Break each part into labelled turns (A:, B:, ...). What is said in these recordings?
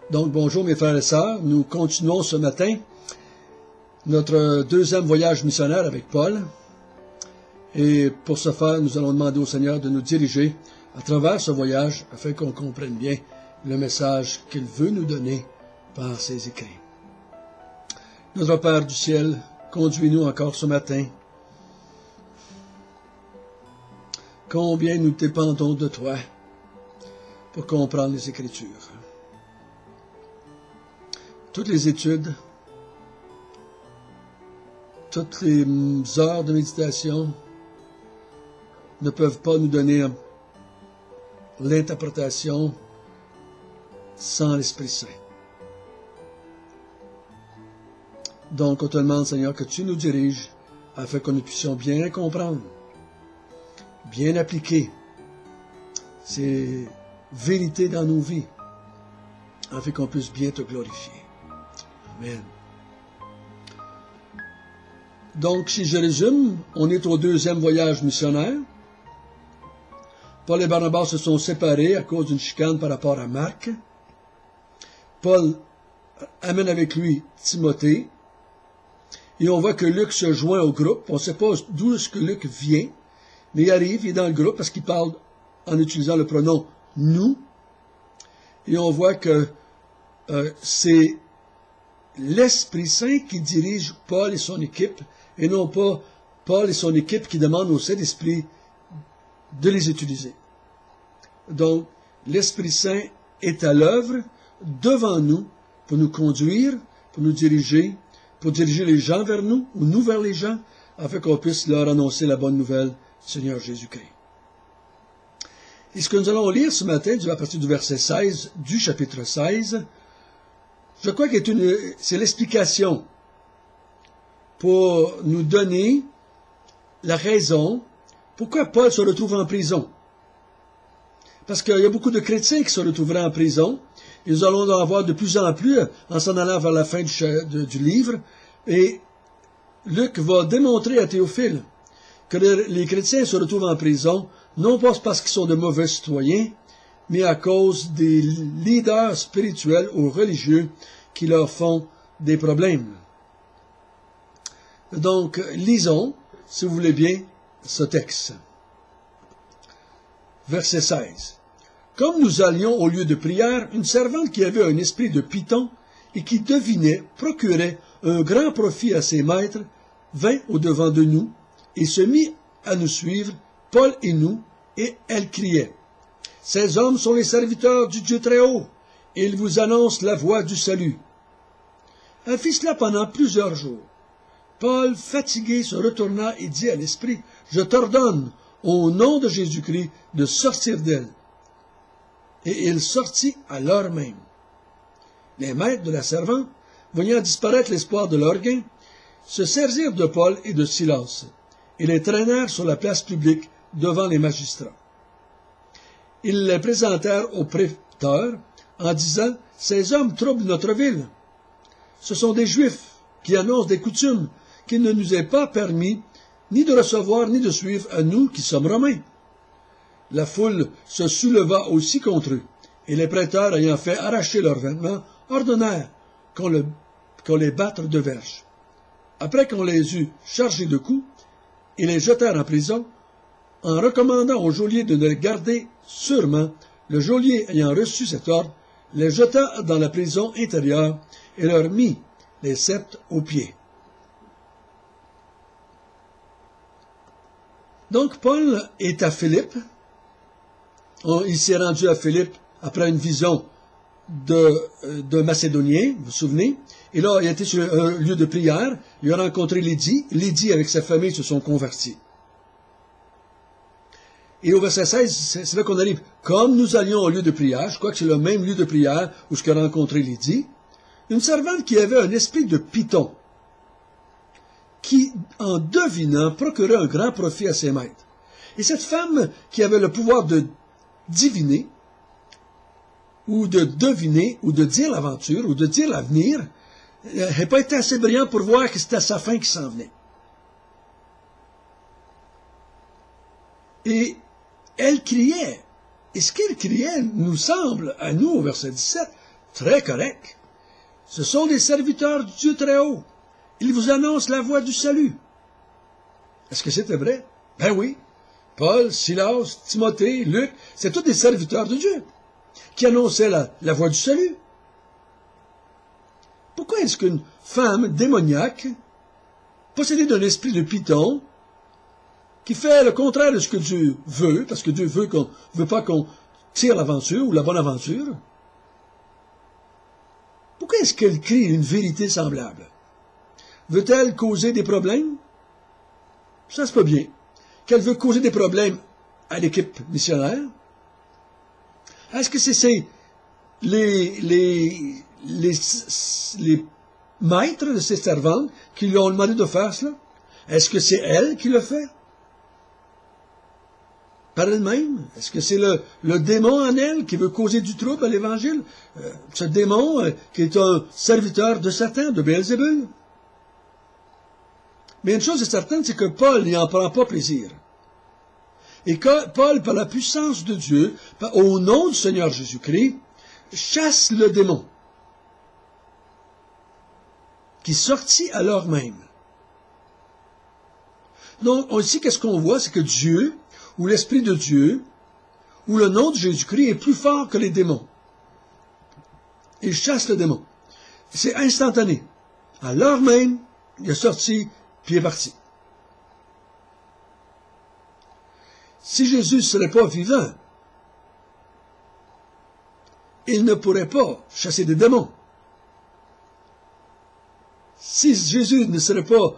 A: Donc, bonjour mes frères et sœurs. Nous continuons ce matin notre deuxième voyage missionnaire avec Paul. Et pour ce faire, nous allons demander au Seigneur de nous diriger à travers ce voyage afin qu'on comprenne bien le message qu'il veut nous donner par ses écrits. Notre Père du ciel, conduis-nous encore ce matin. Combien nous dépendons de toi pour comprendre les Écritures. Toutes les études, toutes les heures de méditation ne peuvent pas nous donner l'interprétation sans l'Esprit Saint. Donc, on te demande, Seigneur, que tu nous diriges afin que nous puissions bien comprendre, bien appliquer ces vérités dans nos vies, afin qu'on puisse bien te glorifier. Amen. Donc, si je résume, on est au deuxième voyage missionnaire. Paul et Barnabas se sont séparés à cause d'une chicane par rapport à Marc. Paul amène avec lui Timothée. Et on voit que Luc se joint au groupe. On ne sait pas d'où est-ce que Luc vient, mais il arrive, il est dans le groupe parce qu'il parle en utilisant le pronom « nous ». Et on voit que c'est l'Esprit Saint qui dirige Paul et son équipe, et non pas Paul et son équipe qui demandent au Saint-Esprit de les utiliser. Donc, l'Esprit Saint est à l'œuvre devant nous pour nous conduire, pour nous diriger, pour diriger les gens vers nous, ou nous vers les gens, afin qu'on puisse leur annoncer la bonne nouvelle du Seigneur Jésus-Christ. Et ce que nous allons lire ce matin, à partir du verset 16 du chapitre 16, je crois que c'est l'explication pour nous donner la raison pourquoi Paul se retrouve en prison. Parce qu'il y a beaucoup de chrétiens qui se retrouveraient en prison, et nous allons en avoir de plus en plus en s'en allant vers la fin du livre, et Luc va démontrer à Théophile que les chrétiens se retrouvent en prison, non pas parce qu'ils sont de mauvais citoyens, mais à cause des leaders spirituels ou religieux qui leur font des problèmes. Donc, lisons, si vous voulez bien, ce texte. Verset 16. Comme nous allions au lieu de prière, une servante qui avait un esprit de python et qui devinait, procurait un grand profit à ses maîtres, vint au-devant de nous et se mit à nous suivre, Paul et nous, et elle criait. Ces hommes sont les serviteurs du Dieu très haut, et ils vous annoncent la voie du salut. Elle fit cela pendant plusieurs jours. Paul, fatigué, se retourna et dit à l'esprit, « Je t'ordonne, au nom de Jésus-Christ, de sortir d'elle. » Et il sortit à l'heure même. Les maîtres de la servante, voyant disparaître l'espoir de leur gain, se saisirent de Paul et de Silas, et les traînèrent sur la place publique devant les magistrats. Ils les présentèrent au préteur en disant, « Ces hommes troublent notre ville. Ce sont des Juifs qui annoncent des coutumes qu'il ne nous est pas permis ni de recevoir ni de suivre à nous qui sommes Romains. » La foule se souleva aussi contre eux, et les prêteurs ayant fait arracher leurs vêtements, ordonnèrent qu'on les batte de verges. Après qu'on les eut chargés de coups, ils les jetèrent en prison, en recommandant au geôlier de les garder sûrement. Le geôlier ayant reçu cet ordre, les jeta dans la prison intérieure et leur mit les sceptres aux pieds. Donc, Paul est à Philippe. Il s'est rendu à Philippe après une vision de Macédonien, vous vous souvenez. Et là, il a été sur un lieu de prière. Il a rencontré Lydie. Lydie, avec sa famille, se sont convertis. Et au verset 16, c'est là qu'on arrive. Comme nous allions au lieu de prière, je crois que c'est le même lieu de prière où je l'ai rencontré Lydie, une servante qui avait un esprit de python, qui, en devinant, procurait un grand profit à ses maîtres. Et cette femme qui avait le pouvoir de diviner, ou de deviner, ou de dire l'aventure, ou de dire l'avenir, n'a pas été assez brillante pour voir que c'était sa fin qui s'en venait. Et elle criait. Et ce qu'elle criait nous semble, à nous, au verset 17, Très correct. Ce sont des serviteurs du Dieu très haut. Ils vous annoncent la voie du salut. Est-ce que c'était vrai? Ben oui. Paul, Silas, Timothée, Luc, c'est tous des serviteurs de Dieu qui annonçaient la voie du salut. Pourquoi est-ce qu'une femme démoniaque, possédée d'un esprit de Python, qui fait le contraire de ce que Dieu veut, parce que Dieu veut pas qu'on tire l'aventure ou la bonne aventure, pourquoi est-ce qu'elle crie une vérité semblable? Veut-elle causer des problèmes? Ça se peut bien. Qu'elle veut causer des problèmes à l'équipe missionnaire? Est-ce que c'est les maîtres de ces servantes qui lui ont demandé de faire cela? Est-ce que c'est elle qui le fait? Par elle-même? Est-ce que c'est le démon en elle qui veut causer du trouble à l'Évangile? Ce démon qui est un serviteur de Satan, de Béelzébul? Mais une chose est certaine, c'est que Paul n'y en prend pas plaisir. Et que Paul, par la puissance de Dieu, au nom du Seigneur Jésus-Christ, chasse le démon, qui sortit alors même. Donc, ici, qu'est-ce qu'on voit? C'est que Dieu, ou l'Esprit de Dieu, ou le nom de Jésus-Christ est plus fort que les démons. Il chasse le démon. C'est instantané. À l'heure même, il est sorti, puis il est parti. Si Jésus ne serait pas vivant, il ne pourrait pas chasser des démons. Si Jésus ne serait pas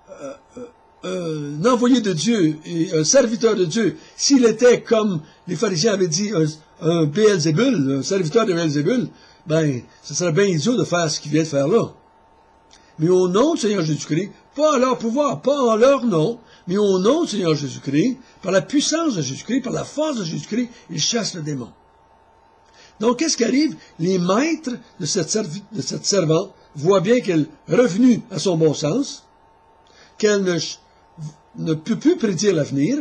A: un envoyé de Dieu et un serviteur de Dieu, s'il était, comme les pharisiens avaient dit, un Béelzébul, un serviteur de Béelzébul, ben, ce serait bien idiot de faire ce qu'il vient de faire là. Mais au nom du Seigneur Jésus-Christ, pas en leur pouvoir, pas en leur nom, mais au nom du Seigneur Jésus-Christ, par la puissance de Jésus-Christ, par la force de Jésus-Christ, il chasse le démon. Donc, qu'est-ce qui arrive? Les maîtres de cette servante voient bien qu'elle est revenue à son bon sens, qu'elle ne peut plus prédire l'avenir.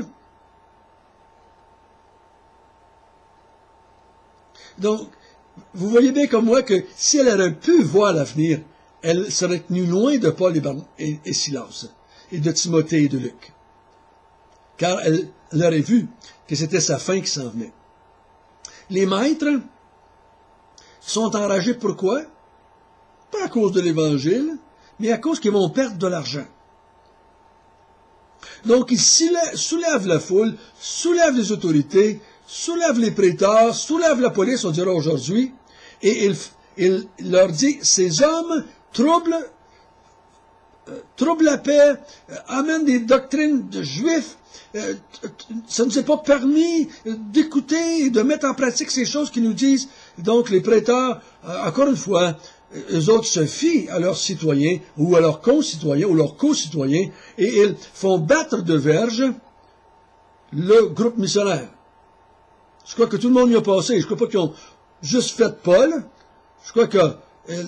A: Donc, vous voyez bien comme moi que si elle aurait pu voir l'avenir, elle serait tenue loin de Paul et Silas, et de Timothée et de Luc. Car elle aurait vu que c'était sa fin qui s'en venait. Les maîtres sont enragés pourquoi? Pas à cause de l'Évangile, mais à cause qu'ils vont perdre de l'argent. Donc, ils soulèvent la foule, soulèvent les autorités, soulèvent les préteurs, soulèvent la police, on dirait aujourd'hui, et il leur dit, ces hommes troublent la paix, amènent des doctrines de juifs, ça ne nous est pas permis d'écouter et de mettre en pratique ces choses qui nous disent. Donc, les préteurs, encore une fois, eux autres se fient à leurs citoyens, ou à leurs concitoyens, ou leurs co-citoyens, et ils font battre de verge le groupe missionnaire. Je crois que tout le monde y a passé. Je ne crois pas qu'ils ont juste fait Paul. Je crois que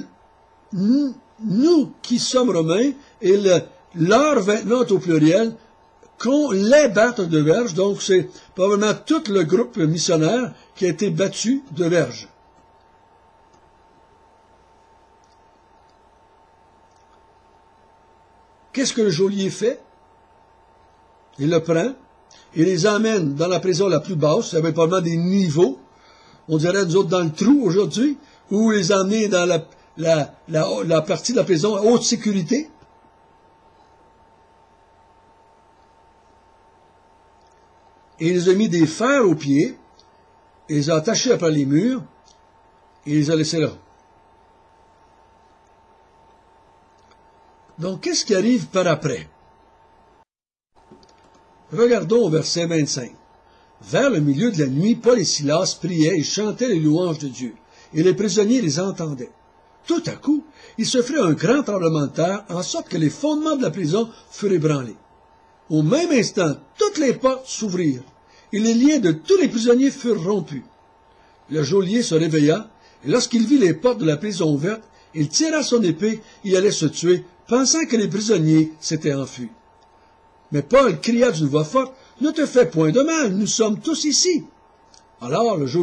A: nous qui sommes romains, et leur vêtement au pluriel, qu'on les batte de verge. Donc, c'est probablement tout le groupe missionnaire qui a été battu de verge. Qu'est-ce que le geôlier fait? Il le prend, il les emmène dans la prison la plus basse, ça avait probablement des niveaux, on dirait nous autres dans le trou aujourd'hui, ou les emmener dans la partie de la prison à haute sécurité. Et il les a mis des fers aux pieds, et les a attachés après les murs, et il les a laissés là. Donc, qu'est-ce qui arrive par après? Regardons au verset 25. Vers le milieu de la nuit, Paul et Silas priaient et chantaient les louanges de Dieu, et les prisonniers les entendaient. Tout à coup, il se fit un grand tremblement de terre, en sorte que les fondements de la prison furent ébranlés. Au même instant, toutes les portes s'ouvrirent, et les liens de tous les prisonniers furent rompus. Le geôlier se réveilla, et lorsqu'il vit les portes de la prison ouvertes, il tira son épée et allait se tuer, pensant que les prisonniers s'étaient enfuis. Mais Paul cria d'une voix forte, « Ne te fais point de mal, nous sommes tous ici. »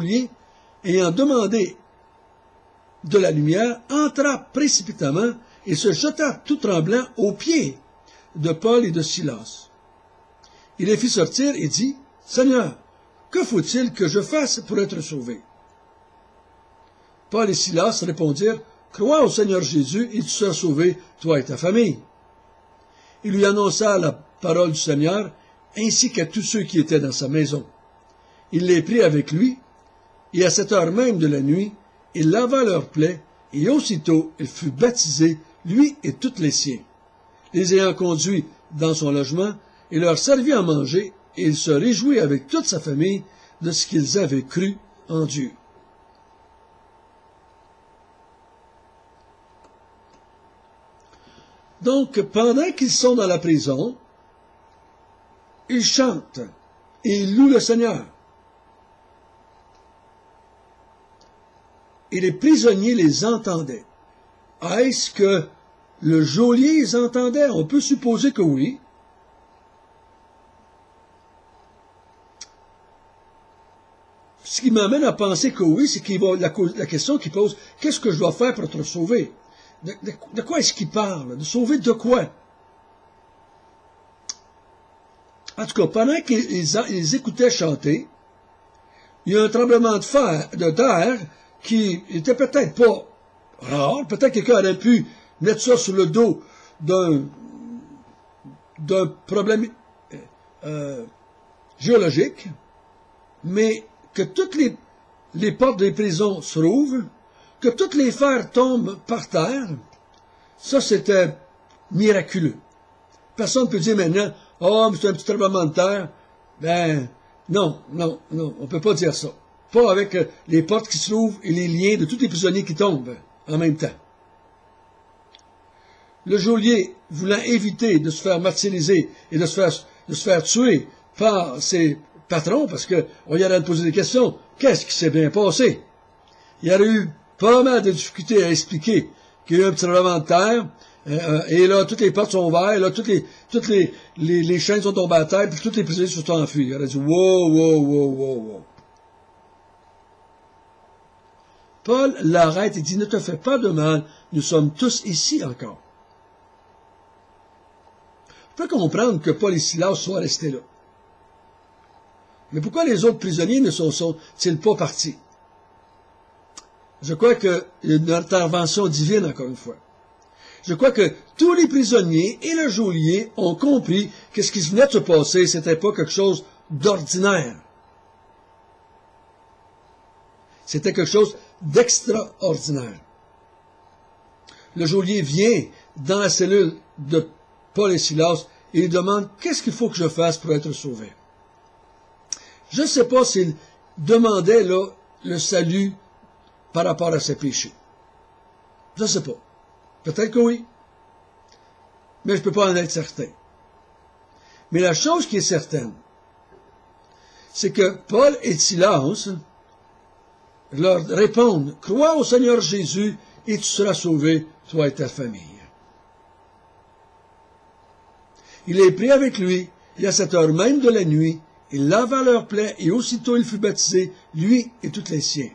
A: Alors le geôlier, ayant demandé de la lumière, entra précipitamment et se jeta tout tremblant aux pieds de Paul et de Silas. Il les fit sortir et dit, « Seigneur, que faut-il que je fasse pour être sauvé? » Paul et Silas répondirent, « Crois au Seigneur Jésus et tu seras sauvé, toi et ta famille. » Il lui annonça la parole du Seigneur, ainsi qu'à tous ceux qui étaient dans sa maison. Il les prit avec lui, et à cette heure même de la nuit, il lava leurs plaies, et aussitôt il fut baptisé, lui et tous les siens. Les ayant conduits dans son logement, il leur servit à manger, et il se réjouit avec toute sa famille de ce qu'ils avaient cru en Dieu. Donc, pendant qu'ils sont dans la prison, ils chantent et ils louent le Seigneur. Et les prisonniers les entendaient. Est-ce que le geôlier les entendait? On peut supposer que oui. Ce qui m'amène à penser que oui, c'est qu'il va la question qu'il pose, qu'est-ce que je dois faire pour être sauvé? De quoi est-ce qu'il parle? De sauver de quoi? En tout cas, pendant qu'ils écoutaient chanter, il y a un tremblement de terre qui était peut-être pas rare. Peut-être que quelqu'un aurait pu mettre ça sur le dos d'un problème géologique, mais que toutes les portes des prisons se rouvrent, que toutes les fers tombent par terre, ça c'était miraculeux. Personne ne peut dire maintenant, « Oh, mais c'est un petit tremblement de terre. » Ben, non, on ne peut pas dire ça. Pas avec les portes qui se rouvrent et les liens de tous les prisonniers qui tombent en même temps. Le geôlier, voulant éviter de se faire martyriser et de se faire tuer par ses patrons, parce qu'on y aurait posé des questions, qu'est-ce qui s'est bien passé? Il y aurait eu pas mal de difficultés à expliquer qu'il y a eu un petit tremblement de terre, et là, toutes les portes sont ouvertes, là, toutes les chaînes sont tombées à terre, puis toutes les prisonniers se sont enfuis. Il aurait dit, wow. Paul l'arrête et dit, ne te fais pas de mal, nous sommes tous ici encore. On peut comprendre que Paul et Silas soient restés là. Mais pourquoi les autres prisonniers ne sont-ils pas partis? Je crois qu'il y a une intervention divine, encore une fois. Je crois que tous les prisonniers et le geôlier ont compris que ce qui venait de se passer, c'était pas quelque chose d'ordinaire. C'était quelque chose d'extraordinaire. Le geôlier vient dans la cellule de Paul et Silas et il demande « Qu'est-ce qu'il faut que je fasse pour être sauvé? » Je ne sais pas s'il demandait là le salut par rapport à ses péchés. Je ne sais pas. Peut-être que oui. Mais je ne peux pas en être certain. Mais la chose qui est certaine, c'est que Paul et Silas leur répondent, « Crois au Seigneur Jésus et tu seras sauvé, toi et ta famille. » Il est pris avec lui, et à cette heure même de la nuit, il lava leurs plaies, et aussitôt il fut baptisé, lui et tous les siens.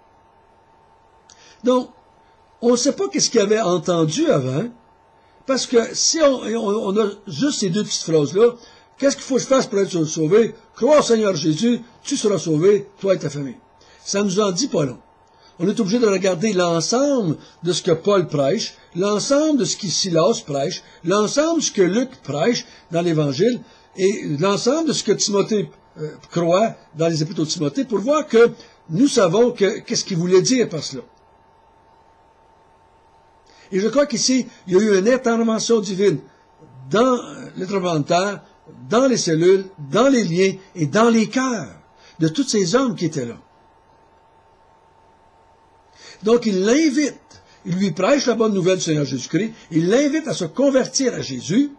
A: Donc, on ne sait pas qu'est-ce qu'il avait entendu avant, parce que si on a juste ces deux petites phrases-là, qu'est-ce qu'il faut que je fasse pour être sauvé? Crois au Seigneur Jésus, tu seras sauvé, toi et ta famille. Ça nous en dit pas long. On est obligé de regarder l'ensemble de ce que Paul prêche, l'ensemble de ce que Silas prêche, l'ensemble de ce que Luc prêche dans l'Évangile, et l'ensemble de ce que Timothée croit dans les épîtres de Timothée, pour voir que nous savons qu'est-ce qu'il voulait dire par cela. Et je crois qu'ici, il y a eu une intervention divine dans les tremblements de terre, dans les cellules, dans les liens et dans les cœurs de tous ces hommes qui étaient là. Donc, il l'invite, il lui prêche la bonne nouvelle du Seigneur Jésus-Christ, il l'invite à se convertir à Jésus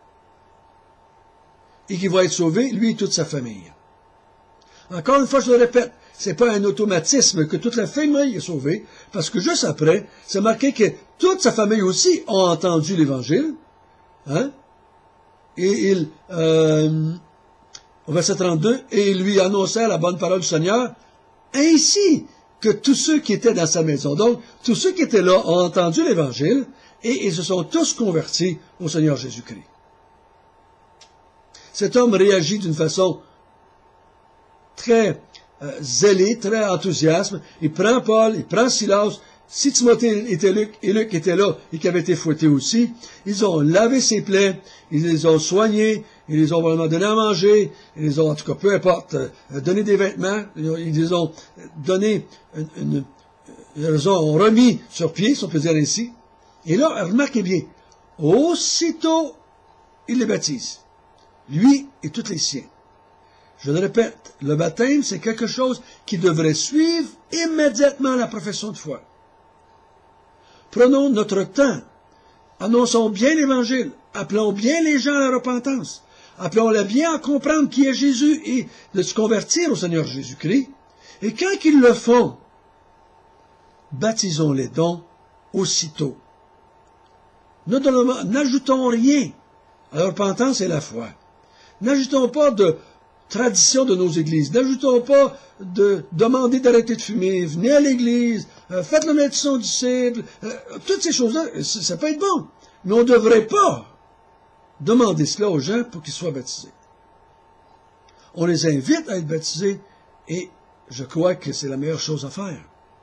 A: et qu'il va être sauvé, lui et toute sa famille. Encore une fois, je le répète, c'est pas un automatisme que toute la famille est sauvée, parce que juste après, c'est marqué que toute sa famille aussi a entendu l'Évangile, hein? Et au verset 32, et ils lui annoncèrent la bonne parole du Seigneur, ainsi que tous ceux qui étaient dans sa maison. Donc, tous ceux qui étaient là ont entendu l'Évangile et ils se sont tous convertis au Seigneur Jésus-Christ. Cet homme réagit d'une façon très zélée, très enthousiaste. Il prend Paul, il prend Silas. Si Timothée était Luc, et Luc était là et qui avait été fouetté aussi, ils ont lavé ses plaies, ils les ont soignés, ils les ont vraiment donné à manger, ils les ont, en tout cas, peu importe, donné des vêtements, ils les ont donné ils les ont remis sur pied, si on peut dire ainsi. Et là, remarquez bien, aussitôt, il les baptise. Lui et tous les siens. Je le répète, le baptême, c'est quelque chose qui devrait suivre immédiatement la profession de foi. Prenons notre temps. Annonçons bien l'Évangile. Appelons bien les gens à la repentance. Appelons-les bien à comprendre qui est Jésus et de se convertir au Seigneur Jésus-Christ. Et quand ils le font, baptisons-les donc aussitôt. N'ajoutons rien à la repentance et la foi. N'ajoutons pas de tradition de nos églises. N'ajoutons pas de demander d'arrêter de fumer. Venez à l'église, faites le médecin disciple. Toutes ces choses-là, ça peut être bon. Mais on ne devrait pas demander cela aux gens pour qu'ils soient baptisés. On les invite à être baptisés et je crois que c'est la meilleure chose à faire.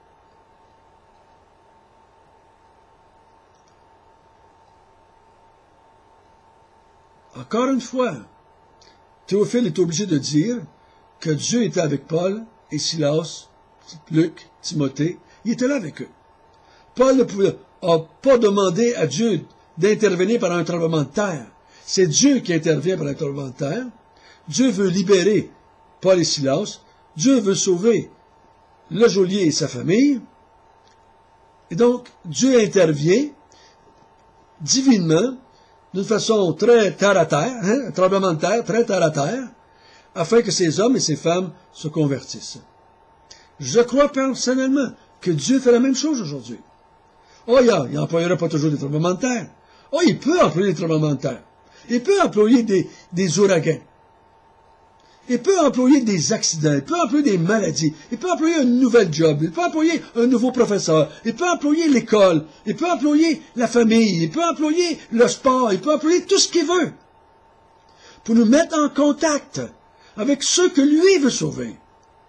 A: Encore une fois, Théophile est obligé de dire que Dieu était avec Paul et Silas, Luc, Timothée. Il était là avec eux. Paul n'a pas demandé à Dieu d'intervenir par un tremblement de terre. C'est Dieu qui intervient par un tremblement de terre. Dieu veut libérer Paul et Silas. Dieu veut sauver le geôlier et sa famille. Et donc, Dieu intervient divinement, d'une façon très terre à terre, un tremblement de terre, très terre à terre, afin que ces hommes et ces femmes se convertissent. Je crois personnellement que Dieu fait la même chose aujourd'hui. Oh, il n'employera pas toujours des tremblements de terre. Oh, il peut employer des tremblements de terre. Il peut employer des ouragans. Il peut employer des accidents. Il peut employer des maladies. Il peut employer un nouvel job. Il peut employer un nouveau professeur. Il peut employer l'école. Il peut employer la famille. Il peut employer le sport. Il peut employer tout ce qu'il veut pour nous mettre en contact avec ceux que lui veut sauver.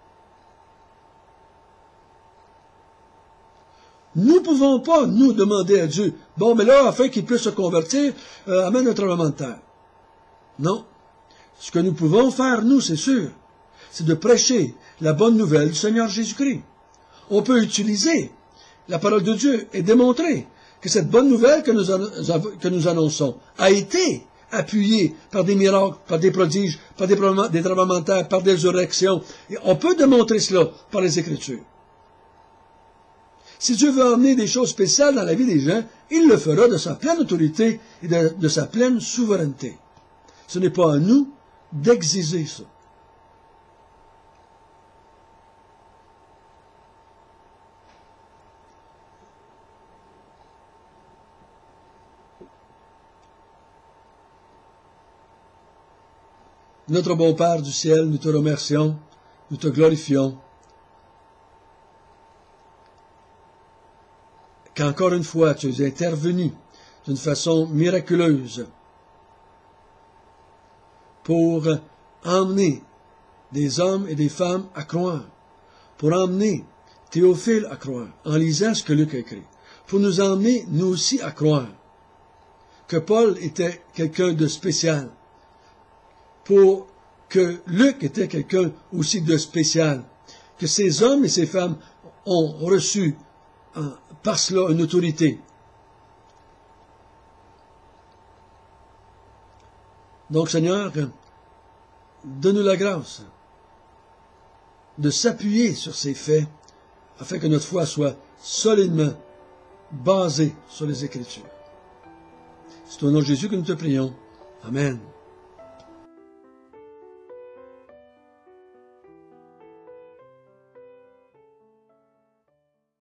A: Nous ne pouvons pas, nous, demander à Dieu, bon, mais là, afin qu'il puisse se convertir, amène un tremblement de terre. Non. Ce que nous pouvons faire, nous, c'est sûr, c'est de prêcher la bonne nouvelle du Seigneur Jésus-Christ. On peut utiliser la parole de Dieu et démontrer que cette bonne nouvelle que nous annonçons a été appuyée par des miracles, par des prodiges, par des tremblements de terre, par des résurrections. Et on peut démontrer cela par les Écritures. Si Dieu veut emmener des choses spéciales dans la vie des gens, il le fera de sa pleine autorité et de sa pleine souveraineté. Ce n'est pas à nous d'exiger ça. Notre bon Père du ciel, nous te remercions, nous te glorifions, qu'encore une fois tu es intervenu d'une façon miraculeuse pour emmener des hommes et des femmes à croire, pour emmener Théophile à croire, en lisant ce que Luc a écrit, pour nous emmener, nous aussi, à croire que Paul était quelqu'un de spécial, pour que Luc était quelqu'un aussi de spécial, que ces hommes et ces femmes ont reçu par cela une autorité. Donc, Seigneur, donne-nous la grâce de s'appuyer sur ces faits afin que notre foi soit solidement basée sur les Écritures. C'est au nom de Jésus que nous te prions. Amen.